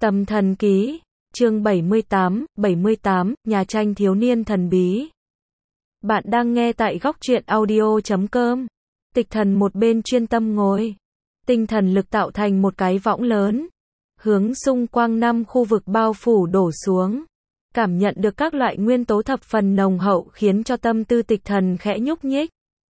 Tâm thần ký, chương 78, nhà tranh thiếu niên thần bí. Bạn đang nghe tại góc truyện audio.com. Tịch thần một bên chuyên tâm ngồi. Tinh thần lực tạo thành một cái võng lớn. Hướng xung quanh 5 khu vực bao phủ đổ xuống. Cảm nhận được các loại nguyên tố thập phần nồng hậu khiến cho tâm tư tịch thần khẽ nhúc nhích.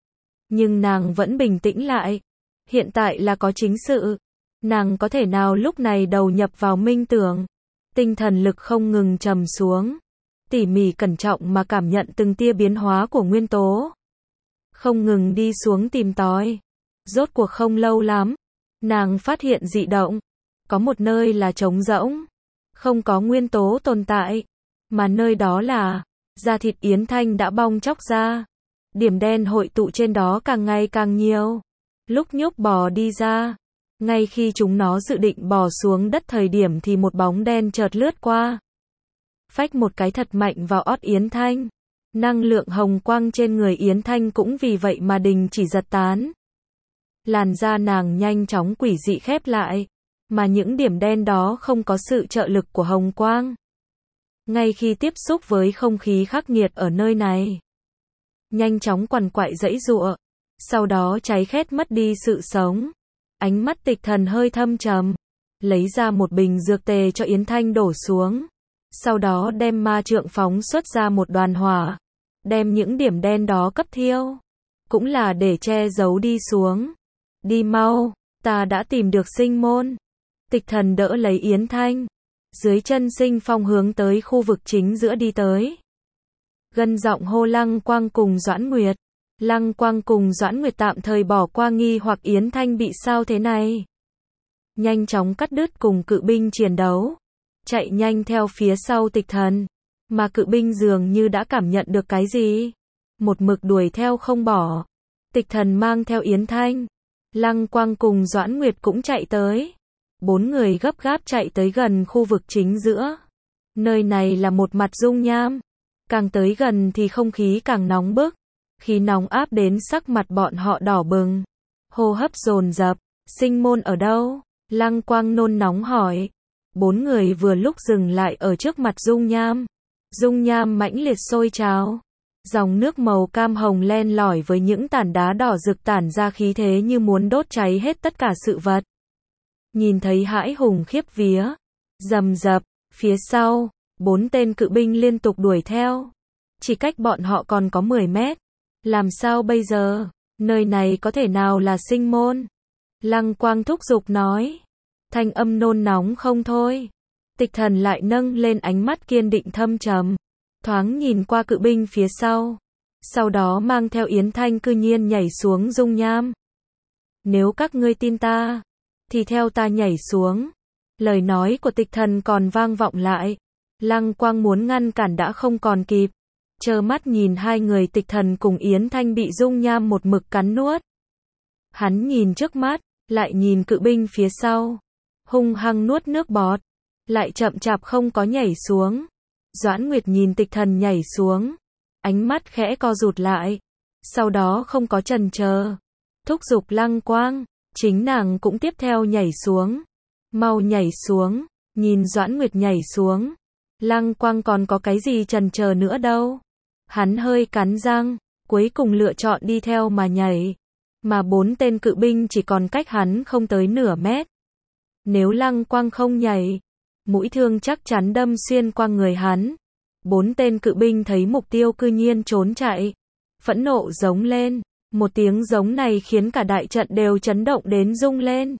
Nhưng nàng vẫn bình tĩnh lại. Hiện tại là có chính sự. Nàng có thể nào lúc này đầu nhập vào minh tưởng. Tinh thần lực không ngừng trầm xuống. Tỉ mỉ cẩn trọng mà cảm nhận từng tia biến hóa của nguyên tố. Không ngừng đi xuống tìm tòi. Rốt cuộc không lâu lắm. Nàng phát hiện dị động. Có một nơi là trống rỗng. Không có nguyên tố tồn tại. Mà nơi đó là da thịt Yến Thanh đã bong tróc ra. Điểm đen hội tụ trên đó càng ngày càng nhiều. Lúc nhúc bò đi ra. Ngay khi chúng nó dự định bò xuống đất thời điểm thì một bóng đen chợt lướt qua. Phách một cái thật mạnh vào ót Yến Thanh. Năng lượng hồng quang trên người Yến Thanh cũng vì vậy mà đình chỉ giật tán. Làn da nàng nhanh chóng quỷ dị khép lại. Mà những điểm đen đó không có sự trợ lực của hồng quang. Ngay khi tiếp xúc với không khí khắc nghiệt ở nơi này. Nhanh chóng quằn quại giãy giụa. Sau đó cháy khét mất đi sự sống. Ánh mắt tịch thần hơi thâm trầm. Lấy ra một bình dược tề cho Yến Thanh đổ xuống. Sau đó đem ma trượng phóng xuất ra một đoàn hỏa. Đem những điểm đen đó cấp thiêu. Cũng là để che giấu đi xuống. Đi mau, ta đã tìm được sinh môn. Tịch thần đỡ lấy Yến Thanh. Dưới chân Sinh Phong hướng tới khu vực chính giữa đi tới. Gân giọng hô Lăng Quang cùng Doãn Nguyệt. Lăng Quang cùng Doãn Nguyệt tạm thời bỏ qua nghi hoặc Yến Thanh bị sao thế này. Nhanh chóng cắt đứt cùng cự binh chiến đấu. Chạy nhanh theo phía sau tịch thần. Mà cự binh dường như đã cảm nhận được cái gì. Một mực đuổi theo không bỏ. Tịch thần mang theo Yến Thanh. Lăng Quang cùng Doãn Nguyệt cũng chạy tới. 4 người gấp gáp chạy tới gần khu vực chính giữa. Nơi này là một mặt dung nham. Càng tới gần thì không khí càng nóng bức. Khí nóng áp đến sắc mặt bọn họ đỏ bừng. Hô hấp dồn dập. Sinh môn ở đâu? Lăng Quang nôn nóng hỏi. 4 người vừa lúc dừng lại ở trước mặt dung nham. Dung nham mãnh liệt sôi trào. Dòng nước màu cam hồng len lỏi với những tảng đá đỏ rực tản ra khí thế như muốn đốt cháy hết tất cả sự vật. Nhìn thấy hãi hùng khiếp vía. Rầm rập, phía sau, 4 tên cự binh liên tục đuổi theo. Chỉ cách bọn họ còn có 10 mét. Làm sao bây giờ? Nơi này có thể nào là sinh môn? Lăng Quang thúc giục nói. Thanh âm nôn nóng không thôi. Tịch thần lại nâng lên ánh mắt kiên định thâm trầm. Thoáng nhìn qua cự binh phía sau. Sau đó mang theo Yến Thanh cư nhiên nhảy xuống dung nham. Nếu các ngươi tin ta, thì theo ta nhảy xuống. Lời nói của tịch thần còn vang vọng lại. Lăng Quang muốn ngăn cản đã không còn kịp. Trơ mắt nhìn hai người tịch thần cùng Yến Thanh bị dung nham một mực cắn nuốt. Hắn nhìn trước mắt, lại nhìn cự binh phía sau. Hung hăng nuốt nước bọt. Lại chậm chạp không có nhảy xuống. Doãn Nguyệt nhìn tịch thần nhảy xuống. Ánh mắt khẽ co rụt lại. Sau đó không có chần chờ. Thúc giục Lăng Quang. Chính nàng cũng tiếp theo nhảy xuống. Mau nhảy xuống. Nhìn Doãn Nguyệt nhảy xuống. Lăng Quang còn có cái gì chần chờ nữa đâu. Hắn hơi cắn răng. Cuối cùng lựa chọn đi theo mà nhảy. Mà 4 tên cự binh chỉ còn cách hắn không tới nửa mét. Nếu Lăng Quang không nhảy, mũi thương chắc chắn đâm xuyên qua người hắn. 4 tên cự binh thấy mục tiêu cư nhiên trốn chạy. Phẫn nộ giống lên. Một tiếng giống này khiến cả đại trận đều chấn động đến rung lên.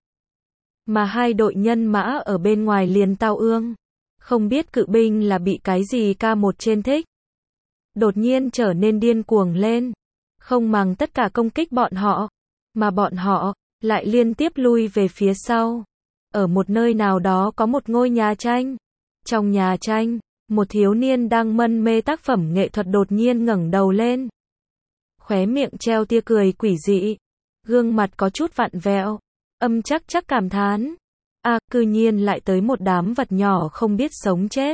Mà hai đội nhân mã ở bên ngoài liền tao ương. Không biết cự binh là bị cái gì K1 trên thích. Đột nhiên trở nên điên cuồng lên. Không màng tất cả công kích bọn họ. Mà bọn họ lại liên tiếp lui về phía sau. Ở một nơi nào đó có một ngôi nhà tranh. Trong nhà tranh, một thiếu niên đang mân mê tác phẩm nghệ thuật đột nhiên ngẩng đầu lên. Khóe miệng treo tia cười quỷ dị. Gương mặt có chút vặn vẹo. Âm chắc cảm thán. Cư nhiên lại tới một đám vật nhỏ không biết sống chết.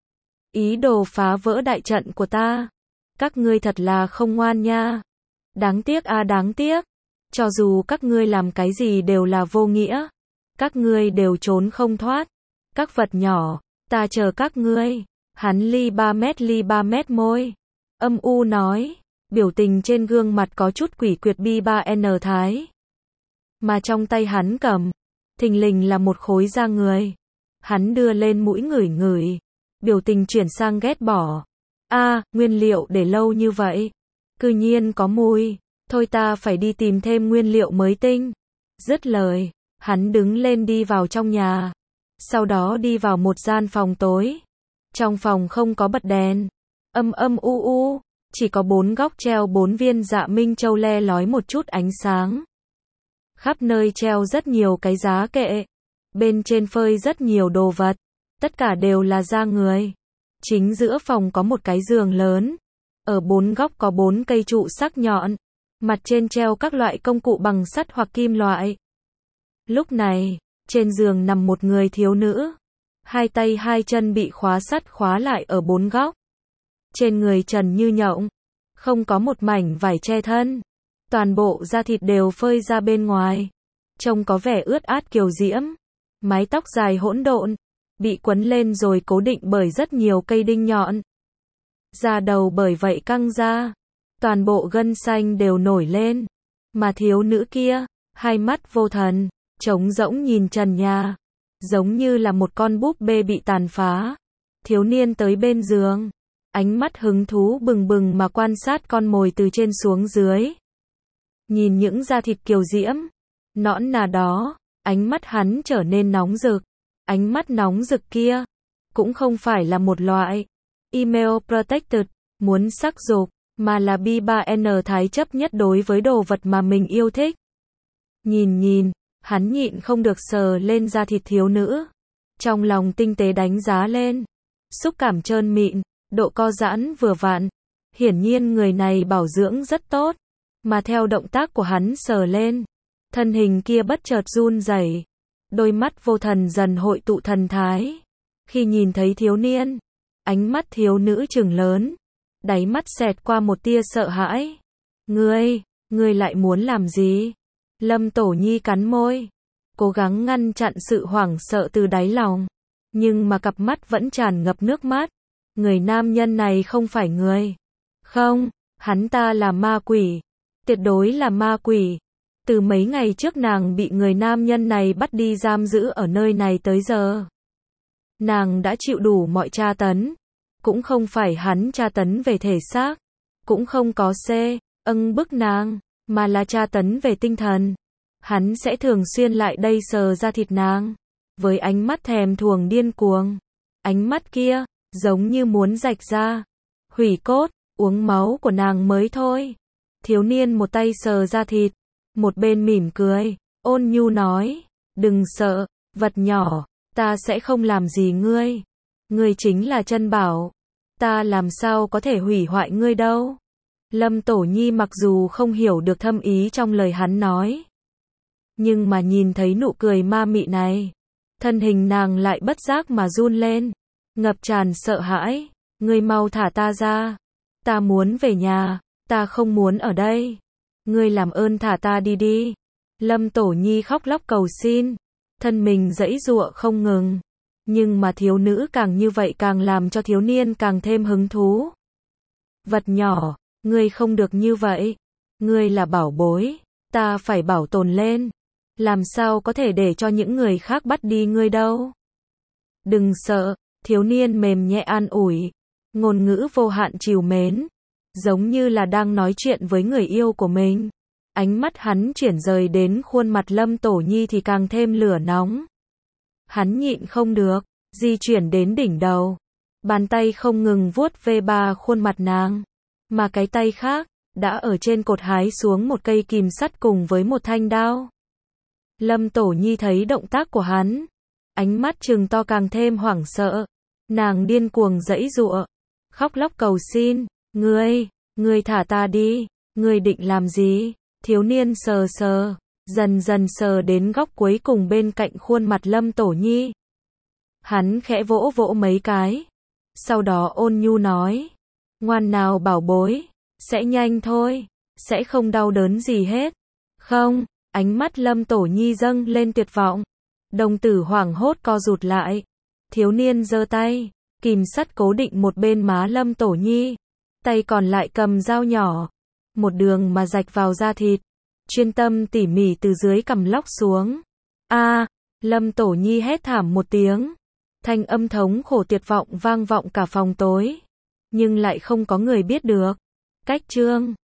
Ý đồ phá vỡ đại trận của ta. Các ngươi thật là không ngoan nha. Đáng tiếc đáng tiếc. Cho dù các ngươi làm cái gì đều là vô nghĩa. Các ngươi đều trốn không thoát. Các vật nhỏ, ta chờ các ngươi. Hắn ly 3 mét môi. Âm u nói. Biểu tình trên gương mặt có chút quỷ quyệt bi 3N thái. Mà trong tay hắn cầm, thình lình là một khối da người. Hắn đưa lên mũi ngửi ngửi. Biểu tình chuyển sang ghét bỏ. Nguyên liệu để lâu như vậy. Cư nhiên có mùi. Thôi ta phải đi tìm thêm nguyên liệu mới tinh. Dứt lời, hắn đứng lên đi vào trong nhà. Sau đó đi vào một gian phòng tối. Trong phòng không có bật đèn. Âm u. Chỉ có 4 góc treo 4 viên dạ minh châu le lói một chút ánh sáng. Khắp nơi treo rất nhiều cái giá kệ. Bên trên phơi rất nhiều đồ vật. Tất cả đều là da người. Chính giữa phòng có một cái giường lớn. Ở 4 góc có 4 cây trụ sắc nhọn. Mặt trên treo các loại công cụ bằng sắt hoặc kim loại. Lúc này, trên giường nằm một người thiếu nữ. 2 tay 2 chân bị khóa sắt khóa lại ở 4 góc. Trên người trần như nhộng. Không có một mảnh vải che thân. Toàn bộ da thịt đều phơi ra bên ngoài. Trông có vẻ ướt át kiều diễm. Mái tóc dài hỗn độn. Bị quấn lên rồi cố định bởi rất nhiều cây đinh nhọn. Da đầu bởi vậy căng ra. Toàn bộ gân xanh đều nổi lên. Mà thiếu nữ kia, hai mắt vô thần, trống rỗng nhìn trần nhà. Giống như là một con búp bê bị tàn phá. Thiếu niên tới bên giường. Ánh mắt hứng thú bừng bừng mà quan sát con mồi từ trên xuống dưới. Nhìn những da thịt kiều diễm, nõn nà đó, ánh mắt hắn trở nên nóng rực. Ánh mắt nóng rực kia, cũng không phải là một loại email protected, muốn sắc dục, mà là B3N thái chấp nhất đối với đồ vật mà mình yêu thích. Nhìn, hắn nhịn không được sờ lên da thịt thiếu nữ. Trong lòng tinh tế đánh giá lên. Xúc cảm trơn mịn, độ co giãn vừa vặn. Hiển nhiên người này bảo dưỡng rất tốt. Mà theo động tác của hắn sờ lên, thân hình kia bất chợt run rẩy. Đôi mắt vô thần dần hội tụ thần thái. Khi nhìn thấy thiếu niên, ánh mắt thiếu nữ trừng lớn. Đáy mắt xẹt qua một tia sợ hãi. Ngươi lại muốn làm gì? Lâm Tổ Nhi cắn môi, cố gắng ngăn chặn sự hoảng sợ từ đáy lòng. Nhưng mà cặp mắt vẫn tràn ngập nước mắt. Người nam nhân này không phải người. Không, hắn ta là ma quỷ. Tuyệt đối là ma quỷ. Từ mấy ngày trước nàng bị người nam nhân này bắt đi giam giữ ở nơi này tới giờ. Nàng đã chịu đủ mọi tra tấn. Cũng không phải hắn tra tấn về thể xác. Cũng không có bức nàng, mà là tra tấn về tinh thần. Hắn sẽ thường xuyên lại đây sờ ra thịt nàng. Với ánh mắt thèm thuồng điên cuồng. Ánh mắt kia, giống như muốn rạch ra. Hủy cốt, uống máu của nàng mới thôi. Thiếu niên một tay sờ ra thịt. Một bên mỉm cười, ôn nhu nói. Đừng sợ, vật nhỏ, ta sẽ không làm gì ngươi. Ngươi chính là chân bảo. Ta làm sao có thể hủy hoại ngươi đâu. Lâm Tổ Nhi mặc dù không hiểu được thâm ý trong lời hắn nói. Nhưng mà nhìn thấy nụ cười ma mị này. Thân hình nàng lại bất giác mà run lên. Ngập tràn sợ hãi. Ngươi mau thả ta ra. Ta muốn về nhà. Ta không muốn ở đây. Ngươi làm ơn thả ta đi. Lâm Tổ Nhi khóc lóc cầu xin. Thân mình giãy giụa không ngừng. Nhưng mà thiếu nữ càng như vậy càng làm cho thiếu niên càng thêm hứng thú. Vật nhỏ, ngươi không được như vậy. Ngươi là bảo bối. Ta phải bảo tồn lên. Làm sao có thể để cho những người khác bắt đi ngươi đâu. Đừng sợ, thiếu niên mềm nhẹ an ủi. Ngôn ngữ vô hạn trìu mến. Giống như là đang nói chuyện với người yêu của mình. Ánh mắt hắn chuyển rời đến khuôn mặt Lâm Tổ Nhi thì càng thêm lửa nóng. Hắn nhịn không được, di chuyển đến đỉnh đầu. Bàn tay không ngừng vuốt ve ba khuôn mặt nàng. Mà cái tay khác, đã ở trên cột hái xuống một cây kìm sắt cùng với một thanh đao. Lâm Tổ Nhi thấy động tác của hắn. Ánh mắt trừng to càng thêm hoảng sợ. Nàng điên cuồng giãy giụa. Khóc lóc cầu xin. Ngươi thả ta đi. Ngươi định làm gì? Thiếu niên sờ. Dần dần sờ đến góc cuối cùng bên cạnh khuôn mặt Lâm Tổ Nhi. Hắn khẽ vỗ mấy cái. Sau đó ôn nhu nói. Ngoan nào bảo bối. Sẽ nhanh thôi. Sẽ không đau đớn gì hết. Không. Ánh mắt Lâm Tổ Nhi dâng lên tuyệt vọng. Đồng tử hoảng hốt co rụt lại. Thiếu niên giơ tay, kìm sắt cố định một bên má Lâm Tổ Nhi, tay còn lại cầm dao nhỏ, một đường mà rạch vào da thịt, chuyên tâm tỉ mỉ từ dưới cằm lóc xuống. A, Lâm Tổ Nhi hét thảm một tiếng, thanh âm thống khổ tuyệt vọng vang vọng cả phòng tối, nhưng lại không có người biết được. Cách chương